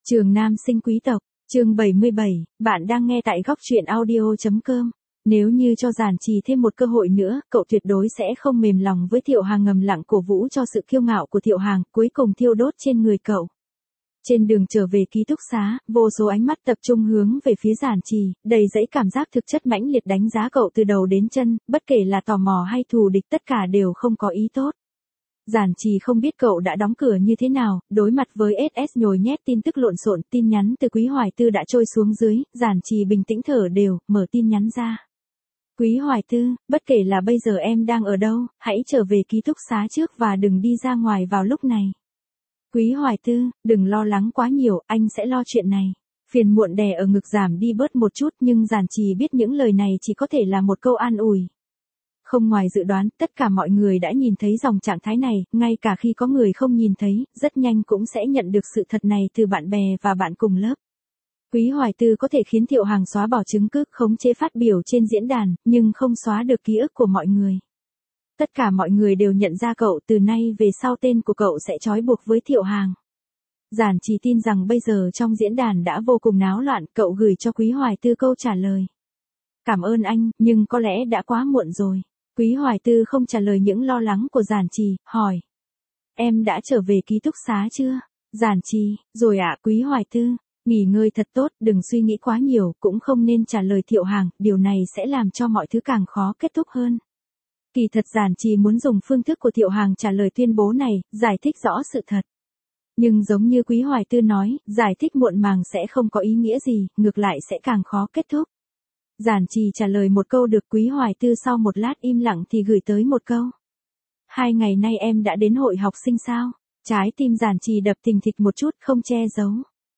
Trường Nam sinh quý tộc, chương 77, bạn đang nghe tại góc truyện audio.com. Nếu như cho Giản Trì thêm một cơ hội nữa, cậu tuyệt đối sẽ không mềm lòng với Thiệu Hàng, ngầm lặng cổ vũ cho sự kiêu ngạo của Thiệu Hàng, cuối cùng thiêu đốt trên người cậu. Trên đường trở về ký túc xá, vô số ánh mắt tập trung hướng về phía Giản Trì, đầy dẫy cảm giác thực chất mãnh liệt đánh giá cậu từ đầu đến chân, bất kể là tò mò hay thù địch tất cả đều không có ý tốt. Giản Trì không biết cậu đã đóng cửa như thế nào, đối mặt với SS nhồi nhét tin tức lộn xộn, tin nhắn từ Quý Hoài Tư đã trôi xuống dưới, Giản Trì bình tĩnh thở đều, mở tin nhắn ra. Quý Hoài Tư, bất kể là bây giờ em đang ở đâu, hãy trở về ký túc xá trước và đừng đi ra ngoài vào lúc này. Quý Hoài Tư, đừng lo lắng quá nhiều, anh sẽ lo chuyện này. Phiền muộn đè ở ngực giảm đi bớt một chút, nhưng Giản Trì biết những lời này chỉ có thể là một câu an ủi. Không ngoài dự đoán, tất cả mọi người đã nhìn thấy dòng trạng thái này, ngay cả khi có người không nhìn thấy, rất nhanh cũng sẽ nhận được sự thật này từ bạn bè và bạn cùng lớp. Quý Hoài Tư có thể khiến Thiệu Hàng xóa bỏ chứng cứ khống chế phát biểu trên diễn đàn, nhưng không xóa được ký ức của mọi người. Tất cả mọi người đều nhận ra cậu, từ nay về sau tên của cậu sẽ trói buộc với Thiệu Hàng. Giản Trì tin rằng bây giờ trong diễn đàn đã vô cùng náo loạn, cậu gửi cho Quý Hoài Tư câu trả lời. Cảm ơn anh, nhưng có lẽ đã quá muộn rồi. Quý Hoài Tư không trả lời những lo lắng của Giản Trì, hỏi. Em đã trở về ký túc xá chưa? Giản Trì, rồi ạ. Quý Hoài Tư, nghỉ ngơi thật tốt, đừng suy nghĩ quá nhiều, cũng không nên trả lời Thiệu Hàng, điều này sẽ làm cho mọi thứ càng khó kết thúc hơn. Kỳ thật Giản Trì muốn dùng phương thức của Thiệu Hàng trả lời tuyên bố này, giải thích rõ sự thật. Nhưng giống như Quý Hoài Tư nói, giải thích muộn màng sẽ không có ý nghĩa gì, ngược lại sẽ càng khó kết thúc. Giản Trì trả lời một câu được. Quý Hoài Tư sau một lát im lặng thì gửi tới một câu. 2 ngày nay em đã đến hội học sinh sao? Trái tim Giản Trì đập thình thịch một chút, không che giấu.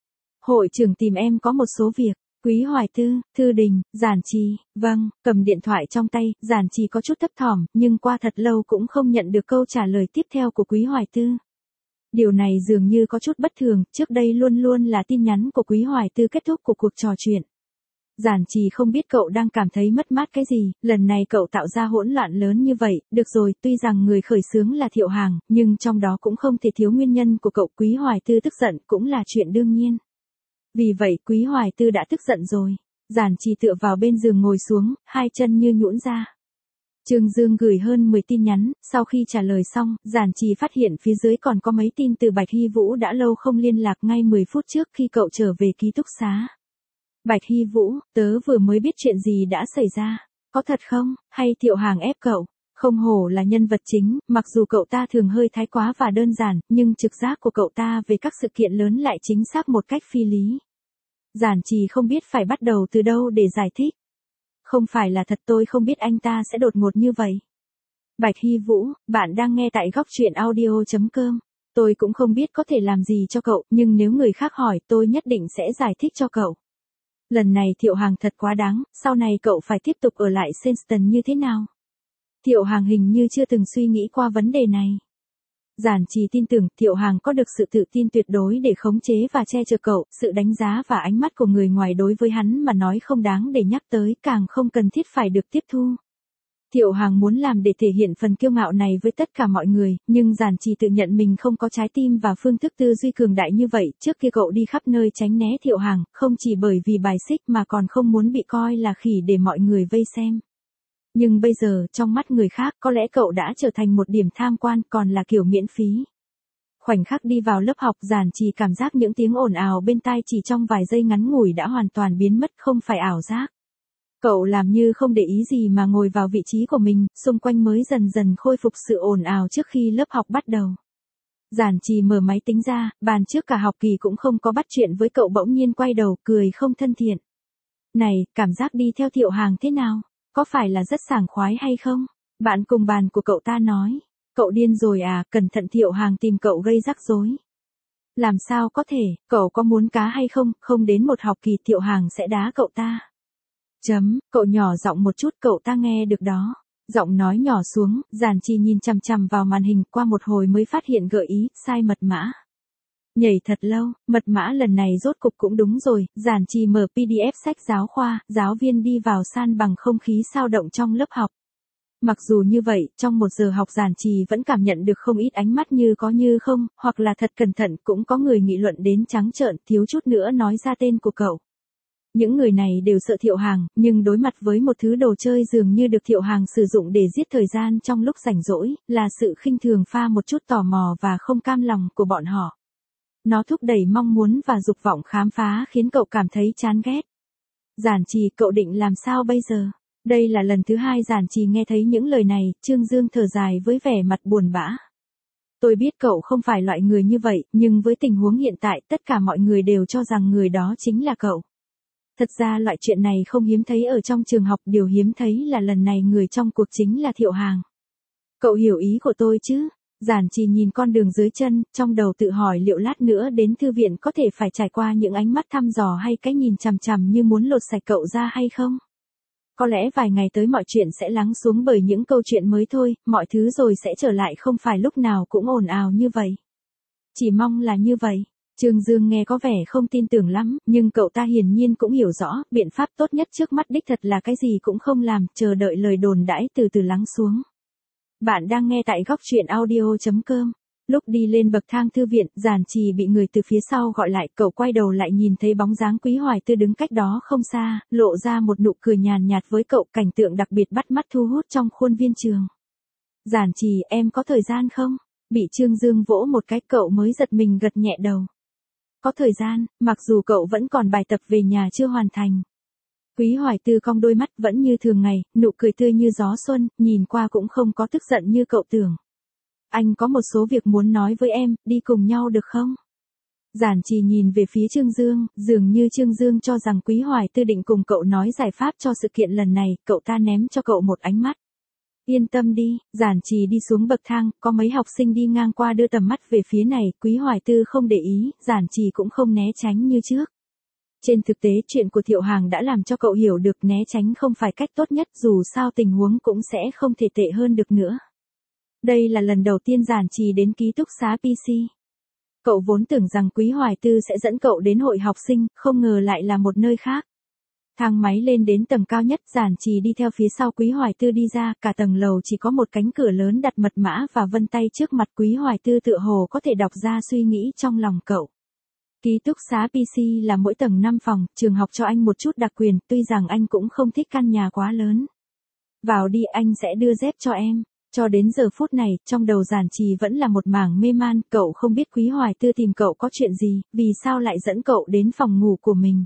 Hội trưởng tìm em có một số việc. Quý Hoài Tư, Thư Đình, Giản Trì, vâng, cầm điện thoại trong tay, Giản Trì có chút thấp thỏm, nhưng qua thật lâu cũng không nhận được câu trả lời tiếp theo của Quý Hoài Tư. Điều này dường như có chút bất thường, trước đây luôn luôn là tin nhắn của Quý Hoài Tư kết thúc của cuộc trò chuyện. Giản Trì không biết cậu đang cảm thấy mất mát cái gì, lần này cậu tạo ra hỗn loạn lớn như vậy, được rồi, tuy rằng người khởi xướng là Thiệu Hàng, nhưng trong đó cũng không thể thiếu nguyên nhân của cậu. Quý Hoài Tư tức giận cũng là chuyện đương nhiên. Vì vậy Quý Hoài Tư đã tức giận rồi. Giản Trì tựa vào bên giường ngồi xuống, hai chân như nhũn ra. Trương Dương gửi hơn 10 tin nhắn, sau khi trả lời xong, Giản Trì phát hiện phía dưới còn có mấy tin từ Bạch Hy Vũ đã lâu không liên lạc, ngay 10 phút trước khi cậu trở về ký túc xá. Bạch Hy Vũ, tớ vừa mới biết chuyện gì đã xảy ra. Có thật không, hay Thiệu Hàng ép cậu? Không hổ là nhân vật chính, mặc dù cậu ta thường hơi thái quá và đơn giản, nhưng trực giác của cậu ta về các sự kiện lớn lại chính xác một cách phi lý. Giản Trì không biết phải bắt đầu từ đâu để giải thích. Không phải là thật, tôi không biết anh ta sẽ đột ngột như vậy. Bạch Hy Vũ, bạn đang nghe tại góc truyện audio.com. Tôi cũng không biết có thể làm gì cho cậu, nhưng nếu người khác hỏi tôi nhất định sẽ giải thích cho cậu. Lần này Thiệu Hàng thật quá đáng, sau này cậu phải tiếp tục ở lại Senston như thế nào? Thiệu Hàng hình như chưa từng suy nghĩ qua vấn đề này. Giản Trì tin tưởng Thiệu Hàng có được sự tự tin tuyệt đối để khống chế và che chở cậu, sự đánh giá và ánh mắt của người ngoài đối với hắn mà nói không đáng để nhắc tới, càng không cần thiết phải được tiếp thu. Thiệu Hàng muốn làm để thể hiện phần kiêu ngạo này với tất cả mọi người, nhưng Giản Trì tự nhận mình không có trái tim và phương thức tư duy cường đại như vậy. Trước kia cậu đi khắp nơi tránh né Thiệu Hàng, không chỉ bởi vì bài xích mà còn không muốn bị coi là khỉ để mọi người vây xem. Nhưng bây giờ, trong mắt người khác, có lẽ cậu đã trở thành một điểm tham quan, còn là kiểu miễn phí. Khoảnh khắc đi vào lớp học, Giản Trì cảm giác những tiếng ồn ào bên tai chỉ trong vài giây ngắn ngủi đã hoàn toàn biến mất, không phải ảo giác. Cậu làm như không để ý gì mà ngồi vào vị trí của mình, xung quanh mới dần dần khôi phục sự ồn ào trước khi lớp học bắt đầu. Giản Trì mở máy tính ra, bàn trước cả học kỳ cũng không có bắt chuyện với cậu, bỗng nhiên quay đầu, cười không thân thiện. Này, cảm giác đi theo Thiệu Hàng thế nào? Có phải là rất sảng khoái hay không? Bạn cùng bàn của cậu ta nói. Cậu điên rồi à, cẩn thận Thiệu Hàng tìm cậu gây rắc rối. Làm sao có thể, cậu có muốn cá hay không, không đến một học kỳ Thiệu Hàng sẽ đá cậu ta. Cậu nhỏ giọng một chút, cậu ta nghe được đó. Giọng nói nhỏ xuống, Giản Trì nhìn chằm chằm vào màn hình, qua một hồi mới phát hiện gợi ý, sai mật mã. Nhảy thật lâu, mật mã lần này rốt cục cũng đúng rồi. Giản Trì mở PDF sách giáo khoa, giáo viên đi vào san bằng không khí sao động trong lớp học. Mặc dù như vậy, trong 1 giờ học Giản Trì vẫn cảm nhận được không ít ánh mắt như có như không, hoặc là thật cẩn thận, cũng có người nghị luận đến trắng trợn, thiếu chút nữa nói ra tên của cậu. Những người này đều sợ Thiệu Hàng, nhưng đối mặt với một thứ đồ chơi dường như được Thiệu Hàng sử dụng để giết thời gian trong lúc rảnh rỗi, là sự khinh thường pha một chút tò mò và không cam lòng của bọn họ. Nó thúc đẩy mong muốn và dục vọng khám phá khiến cậu cảm thấy chán ghét. Giản Trì, cậu định làm sao bây giờ? Đây là lần thứ 2 Giản Trì nghe thấy những lời này, Trương Dương thở dài với vẻ mặt buồn bã. Tôi biết cậu không phải loại người như vậy, nhưng với tình huống hiện tại tất cả mọi người đều cho rằng người đó chính là cậu. Thật ra loại chuyện này không hiếm thấy ở trong trường học, điều hiếm thấy là lần này người trong cuộc chính là Thiệu Hàng. Cậu hiểu ý của tôi chứ? Giản Trì nhìn con đường dưới chân, trong đầu tự hỏi liệu lát nữa đến thư viện có thể phải trải qua những ánh mắt thăm dò hay cái nhìn chằm chằm như muốn lột sạch cậu ra hay không? Có lẽ vài ngày tới mọi chuyện sẽ lắng xuống bởi những câu chuyện mới thôi, mọi thứ rồi sẽ trở lại, không phải lúc nào cũng ồn ào như vậy. Chỉ mong là như vậy. Trương Dương nghe có vẻ không tin tưởng lắm, nhưng cậu ta hiển nhiên cũng hiểu rõ, biện pháp tốt nhất trước mắt đích thật là cái gì cũng không làm, chờ đợi lời đồn đãi từ từ lắng xuống. Bạn đang nghe tại góc truyện audio.com. Lúc đi lên bậc thang thư viện, Giản Trì bị người từ phía sau gọi lại, cậu quay đầu lại nhìn thấy bóng dáng Quý Hoài Tư đứng cách đó không xa, lộ ra một nụ cười nhàn nhạt với cậu, cảnh tượng đặc biệt bắt mắt thu hút trong khuôn viên trường. Giản Trì, em có thời gian không? Bị Trương Dương vỗ một cái, cậu mới giật mình gật nhẹ đầu. Có thời gian, mặc dù cậu vẫn còn bài tập về nhà chưa hoàn thành. Quý Hoài Tư cong đôi mắt vẫn như thường ngày, nụ cười tươi như gió xuân, nhìn qua cũng không có tức giận như cậu tưởng. Anh có một số việc muốn nói với em, đi cùng nhau được không? Giản Trì nhìn về phía Trương Dương, dường như Trương Dương cho rằng Quý Hoài Tư định cùng cậu nói giải pháp cho sự kiện lần này, cậu ta ném cho cậu một ánh mắt. Yên tâm đi, Giản Trì đi xuống bậc thang, có mấy học sinh đi ngang qua đưa tầm mắt về phía này, Quý Hoài Tư không để ý, Giản Trì cũng không né tránh như trước. Trên thực tế chuyện của Thiệu Hàng đã làm cho cậu hiểu được né tránh không phải cách tốt nhất, dù sao tình huống cũng sẽ không thể tệ hơn được nữa. Đây là lần đầu tiên Giản Trì đến ký túc xá PC. Cậu vốn tưởng rằng Quý Hoài Tư sẽ dẫn cậu đến hội học sinh, không ngờ lại là một nơi khác. Thang máy lên đến tầng cao nhất, Giản Trì đi theo phía sau Quý Hoài Tư đi ra, cả tầng lầu chỉ có một cánh cửa lớn đặt mật mã và vân tay trước mặt. Quý Hoài Tư tựa hồ có thể đọc ra suy nghĩ trong lòng cậu. Ký túc xá PC là mỗi tầng 5 phòng, trường học cho anh một chút đặc quyền, tuy rằng anh cũng không thích căn nhà quá lớn. Vào đi, anh sẽ đưa dép cho em. Cho đến giờ phút này, trong đầu Giản Trì vẫn là một mảng mê man, cậu không biết Quý Hoài Tư tìm cậu có chuyện gì, vì sao lại dẫn cậu đến phòng ngủ của mình.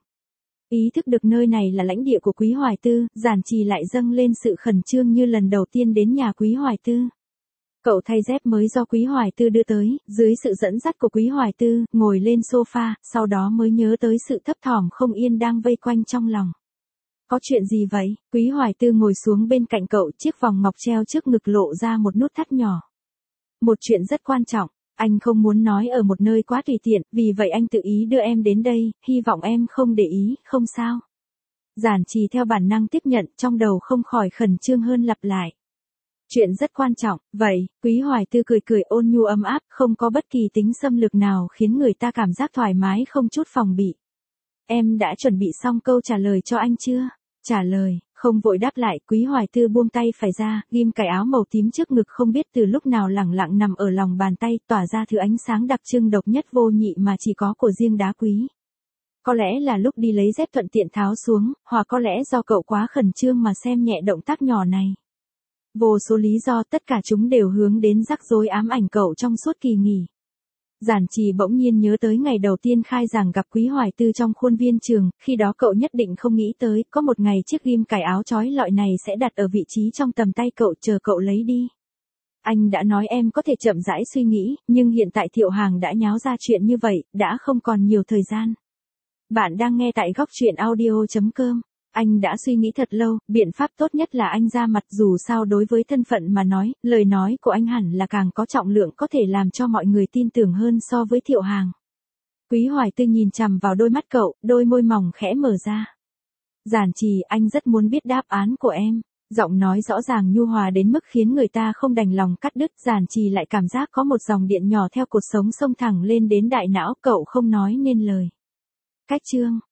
Ý thức được nơi này là lãnh địa của Quý Hoài Tư, Giản Trì lại dâng lên sự khẩn trương như lần đầu tiên đến nhà Quý Hoài Tư. Cậu thay dép mới do Quý Hoài Tư đưa tới, dưới sự dẫn dắt của Quý Hoài Tư, ngồi lên sofa, sau đó mới nhớ tới sự thấp thỏm không yên đang vây quanh trong lòng. Có chuyện gì vậy? Quý Hoài Tư ngồi xuống bên cạnh cậu, chiếc vòng ngọc treo trước ngực lộ ra một nút thắt nhỏ. Một chuyện rất quan trọng, anh không muốn nói ở một nơi quá tùy tiện, vì vậy anh tự ý đưa em đến đây, hy vọng em không để ý, không sao. Giản Trì theo bản năng tiếp nhận, trong đầu không khỏi khẩn trương hơn lặp lại. Chuyện rất quan trọng, vậy, Quý Hoài Tư cười cười ôn nhu ấm áp, không có bất kỳ tính xâm lược nào khiến người ta cảm giác thoải mái không chút phòng bị. Em đã chuẩn bị xong câu trả lời cho anh chưa? Trả lời, không vội đáp lại, Quý Hoài Tư buông tay phải ra, ghim cài áo màu tím trước ngực không biết từ lúc nào lẳng lặng nằm ở lòng bàn tay, tỏa ra thứ ánh sáng đặc trưng độc nhất vô nhị mà chỉ có của riêng đá quý. Có lẽ là lúc đi lấy dép thuận tiện tháo xuống, hoặc có lẽ do cậu quá khẩn trương mà xem nhẹ động tác nhỏ này. Vô số lý do, tất cả chúng đều hướng đến rắc rối ám ảnh cậu trong suốt kỳ nghỉ. Giản Trì bỗng nhiên nhớ tới ngày đầu tiên khai giảng gặp Quý Hoài Tư trong khuôn viên trường, khi đó cậu nhất định không nghĩ tới, có một ngày chiếc ghim cài áo chói lọi này sẽ đặt ở vị trí trong tầm tay cậu chờ cậu lấy đi. Anh đã nói em có thể chậm rãi suy nghĩ, nhưng hiện tại Thiệu Hàng đã nháo ra chuyện như vậy, đã không còn nhiều thời gian. Bạn đang nghe tại góc truyện audio.com. Anh đã suy nghĩ thật lâu, biện pháp tốt nhất là anh ra mặt, dù sao đối với thân phận mà nói, lời nói của anh hẳn là càng có trọng lượng, có thể làm cho mọi người tin tưởng hơn so với Thiệu Hàng. Quý Hoài Tư nhìn chằm vào đôi mắt cậu, đôi môi mỏng khẽ mở ra. Giản Trì, anh rất muốn biết đáp án của em. Giọng nói rõ ràng nhu hòa đến mức khiến người ta không đành lòng cắt đứt. Giản Trì lại cảm giác có một dòng điện nhỏ theo cột sống xông thẳng lên đến đại não, cậu không nói nên lời. Cách chương